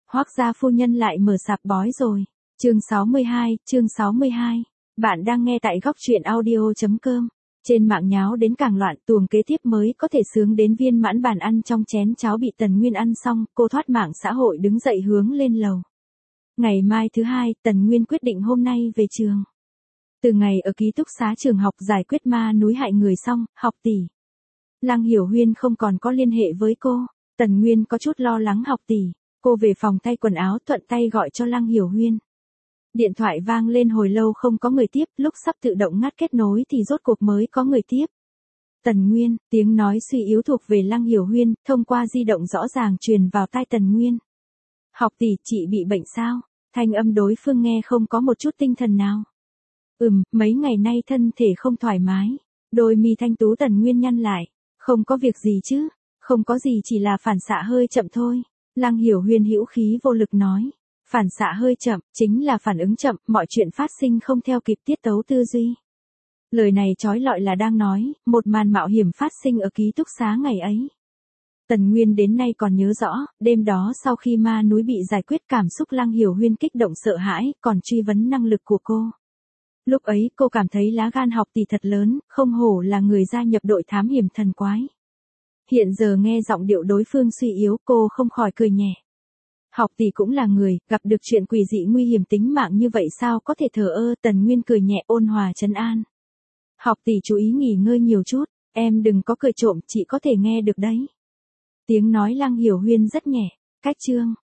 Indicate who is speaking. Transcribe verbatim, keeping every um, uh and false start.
Speaker 1: Hoác gia phu nhân lại mở sạp bói rồi. Chương sáu mươi hai, chương sáu mươi hai. Bạn đang nghe tại góc truyện audio chấm com. Trên mạng nháo đến càng loạn, tuồng kế tiếp mới có thể sướng đến viên mãn bàn ăn trong chén cháo bị Tần Nguyên ăn xong, cô thoát mạng xã hội đứng dậy hướng lên lầu. Ngày mai thứ hai, Tần Nguyên quyết định hôm nay về trường. Từ ngày ở ký túc xá trường học giải quyết ma núi hại người xong, học tỷ Lăng Hiểu Huyên không còn có liên hệ với cô. Tần Nguyên có chút lo lắng học tỷ. Cô về phòng thay quần áo thuận tay gọi cho Lăng Hiểu Huyên. Điện thoại vang lên hồi lâu không có người tiếp, lúc sắp tự động ngắt kết nối thì rốt cuộc mới có người tiếp. Tần Nguyên, tiếng nói suy yếu thuộc về Lăng Hiểu Huyên, thông qua di động rõ ràng truyền vào tai Tần Nguyên. Học tỷ, chị bị bệnh sao? Thanh âm đối phương nghe không có một chút tinh thần nào. Ừm, mấy ngày nay thân thể không thoải mái. Đôi mi thanh tú Tần Nguyên nhăn lại. Không có việc gì chứ? Không có gì, chỉ là phản xạ hơi chậm thôi. Lăng Hiểu Huyên hữu khí vô lực nói. Phản xạ hơi chậm, chính là phản ứng chậm, mọi chuyện phát sinh không theo kịp tiết tấu tư duy. Lời này trói lọi là đang nói, một màn mạo hiểm phát sinh ở ký túc xá ngày ấy. Tần Nguyên đến nay còn nhớ rõ, đêm đó sau khi ma núi bị giải quyết cảm xúc Lăng Hiểu Huyên kích động sợ hãi, còn truy vấn năng lực của cô. Lúc ấy cô cảm thấy lá gan học tỷ thật lớn, không hổ là người gia nhập đội thám hiểm thần quái. Hiện giờ nghe giọng điệu đối phương suy yếu, cô không khỏi cười nhẹ. Học tỷ cũng là người, gặp được chuyện quỷ dị nguy hiểm tính mạng như vậy sao có thể thờ ơ. Tần Nguyên cười nhẹ ôn hòa trấn an. Học tỷ chú ý nghỉ ngơi nhiều chút, em đừng có cười trộm, chị có thể nghe được đấy. Tiếng nói Lăng Hiểu Huyên rất nhẹ. Cách chương,